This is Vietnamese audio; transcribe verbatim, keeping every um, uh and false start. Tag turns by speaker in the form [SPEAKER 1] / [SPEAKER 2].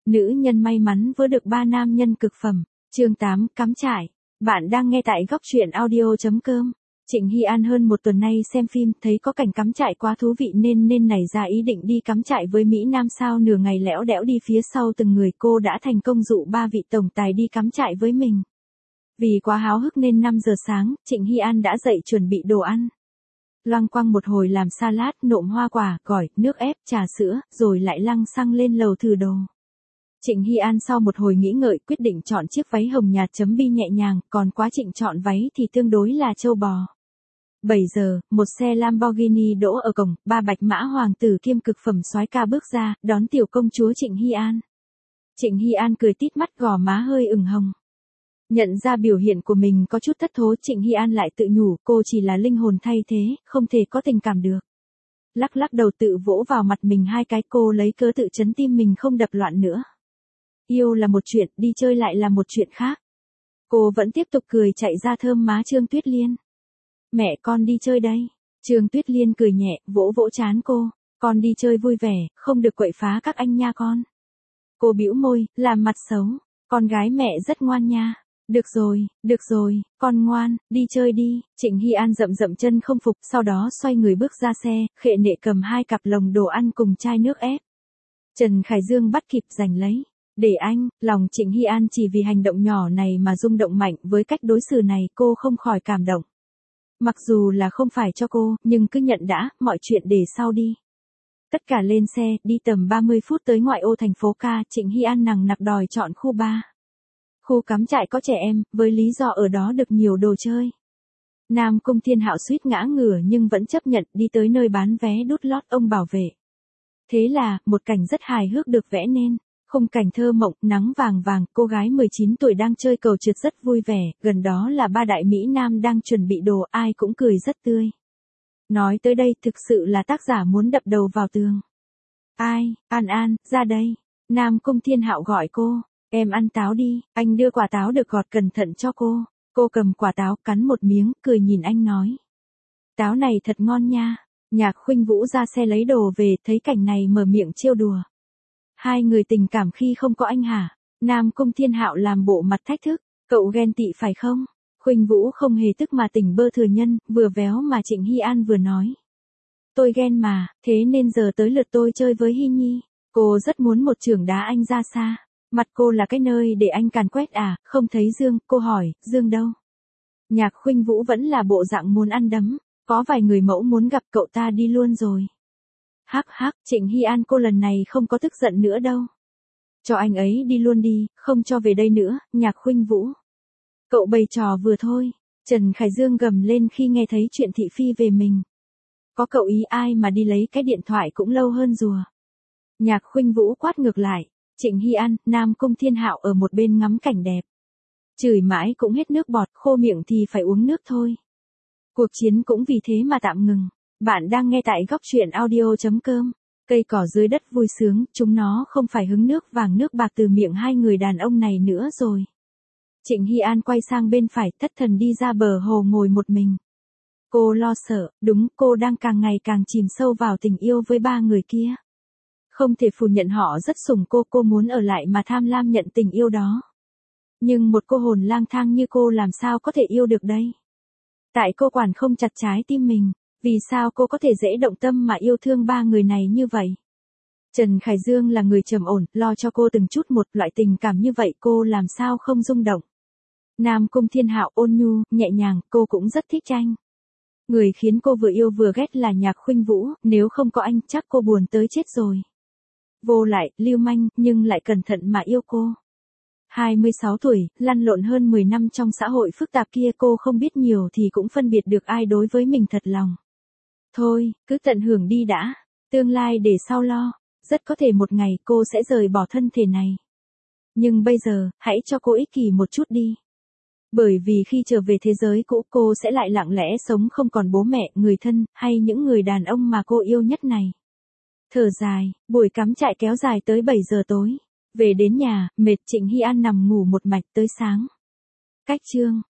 [SPEAKER 1] Nữ nhân may mắn vớ được ba nam nhân cực phẩm. Chương tám, cắm trại. Bạn đang nghe tại góc truyện audio chấm com. Trịnh Hy An hơn một tuần nay xem phim, thấy có cảnh cắm trại quá thú vị nên nên nảy ra ý định đi cắm trại với Mỹ Nam sao nửa ngày lẽo đẽo đi phía sau từng người. Cô đã thành công dụ ba vị tổng tài đi cắm trại với mình. Vì quá háo hức nên năm giờ sáng, Trịnh Hy An đã dậy chuẩn bị đồ ăn. Loăng quăng một hồi làm salad, nộm hoa quả, gỏi, nước ép, trà sữa, rồi lại lăng xăng lên lầu thử đồ. Trịnh Hy An sau một hồi nghĩ ngợi quyết định chọn chiếc váy hồng nhạt chấm bi nhẹ nhàng, còn quá Trịnh chọn váy thì tương đối là trâu bò. bảy giờ, một xe Lamborghini đỗ ở cổng, ba bạch mã hoàng tử kiêm cực phẩm soái ca bước ra, đón tiểu công chúa Trịnh Hy An. Trịnh Hy An cười tít mắt, gò má hơi ửng hồng. Nhận ra biểu hiện của mình có chút thất thố, Trịnh Hy An lại tự nhủ cô chỉ là linh hồn thay thế, không thể có tình cảm được. Lắc lắc đầu tự vỗ vào mặt mình hai cái, cô lấy cớ tự trấn tim mình không đập loạn nữa. Yêu là một chuyện, đi chơi lại là một chuyện khác. Cô vẫn tiếp tục cười chạy ra thơm má Trương Tuyết Liên. Mẹ con đi chơi đây. Trương Tuyết Liên cười nhẹ, vỗ vỗ trán cô. Con đi chơi vui vẻ, không được quậy phá các anh nha con. Cô bĩu môi, làm mặt xấu. Con gái mẹ rất ngoan nha. Được rồi, được rồi, con ngoan, đi chơi đi. Trịnh Hy An dậm dậm chân không phục, sau đó xoay người bước ra xe, khệ nệ cầm hai cặp lồng đồ ăn cùng chai nước ép. Trần Khải Dương bắt kịp giành lấy. Để anh, lòng Trịnh Hy An chỉ vì hành động nhỏ này mà rung động mạnh, với cách đối xử này cô không khỏi cảm động. Mặc dù là không phải cho cô, nhưng cứ nhận đã, mọi chuyện để sau đi. Tất cả lên xe, đi tầm ba mươi phút tới ngoại ô thành phố ca, Trịnh Hy An nằng nặc đòi chọn khu ba. Khu cắm trại có trẻ em, với lý do ở đó được nhiều đồ chơi. Nam Cung Thiên Hạo suýt ngã ngửa nhưng vẫn chấp nhận, đi tới nơi bán vé đút lót ông bảo vệ. Thế là, một cảnh rất hài hước được vẽ nên. Khung cảnh thơ mộng, nắng vàng vàng, cô gái mười chín tuổi đang chơi cầu trượt rất vui vẻ, gần đó là ba đại Mỹ Nam đang chuẩn bị đồ, ai cũng cười rất tươi. Nói tới đây thực sự là tác giả muốn đập đầu vào tường. Ai, An An, ra đây. Nam Cung Thiên Hạo gọi cô, em ăn táo đi, anh đưa quả táo được gọt cẩn thận cho cô. Cô cầm quả táo, cắn một miếng, cười nhìn anh nói. Táo này thật ngon nha. Nhạc Khuynh Vũ ra xe lấy đồ về, thấy cảnh này mở miệng trêu đùa. Hai người tình cảm khi không có anh hả? Nam Cung Thiên Hạo làm bộ mặt thách thức, cậu ghen tị phải không? Khuynh Vũ không hề tức mà tỉnh bơ thừa nhân, vừa véo mà Trịnh Hy An vừa nói. Tôi ghen mà, thế nên giờ tới lượt tôi chơi với Hy Nhi. Cô rất muốn một chưởng đá anh ra xa. Mặt cô là cái nơi để anh càn quét à, không thấy Dương, cô hỏi, Dương đâu? Nhạc Khuynh Vũ vẫn là bộ dạng muốn ăn đấm, có vài người mẫu muốn gặp cậu ta đi luôn rồi. Hắc hắc, Trịnh Hy An cô lần này không có tức giận nữa đâu. Cho anh ấy đi luôn đi, không cho về đây nữa, Nhạc Khuynh Vũ. Cậu bày trò vừa thôi. Trần Khải Dương gầm lên khi nghe thấy chuyện thị phi về mình. Có cậu ý ai mà đi lấy cái điện thoại cũng lâu hơn rùa. Nhạc Khuynh Vũ quát ngược lại. Trịnh Hy An, Nam Cung Thiên Hạo ở một bên ngắm cảnh đẹp. Chửi mãi cũng hết nước bọt, khô miệng thì phải uống nước thôi. Cuộc chiến cũng vì thế mà tạm ngừng. Bạn đang nghe tại góc truyện audio chấm com. Cây cỏ dưới đất vui sướng, chúng nó không phải hứng nước vàng nước bạc từ miệng hai người đàn ông này nữa rồi. Trịnh Hy An quay sang bên phải, thất thần đi ra bờ hồ ngồi một mình. Cô lo sợ, đúng, cô đang càng ngày càng chìm sâu vào tình yêu với ba người kia. Không thể phủ nhận họ rất sủng cô, cô muốn ở lại mà tham lam nhận tình yêu đó. Nhưng một cô hồn lang thang như cô làm sao có thể yêu được đây? Tại cô quản không chặt trái tim mình. Vì sao cô có thể dễ động tâm mà yêu thương ba người này như vậy? Trần Khải Dương là người trầm ổn, lo cho cô từng chút một, loại tình cảm như vậy cô làm sao không rung động. Nam Cung Thiên Hạo ôn nhu, nhẹ nhàng, cô cũng rất thích anh. Người khiến cô vừa yêu vừa ghét là Nhạc Khuynh Vũ, nếu không có anh chắc cô buồn tới chết rồi. Vô lại, lưu manh, nhưng lại cẩn thận mà yêu cô. hai mươi sáu tuổi, lăn lộn hơn mười năm trong xã hội phức tạp kia, cô không biết nhiều thì cũng phân biệt được ai đối với mình thật lòng. Thôi, cứ tận hưởng đi đã, tương lai để sau lo, rất có thể một ngày cô sẽ rời bỏ thân thể này. Nhưng bây giờ, hãy cho cô ích kỷ một chút đi. Bởi vì khi trở về thế giới cũ cô sẽ lại lặng lẽ sống không còn bố mẹ, người thân, hay những người đàn ông mà cô yêu nhất này. Thở dài, buổi cắm trại kéo dài tới bảy giờ tối. Về đến nhà, mệt, Trịnh Hy An nằm ngủ một mạch tới sáng. Cách chương.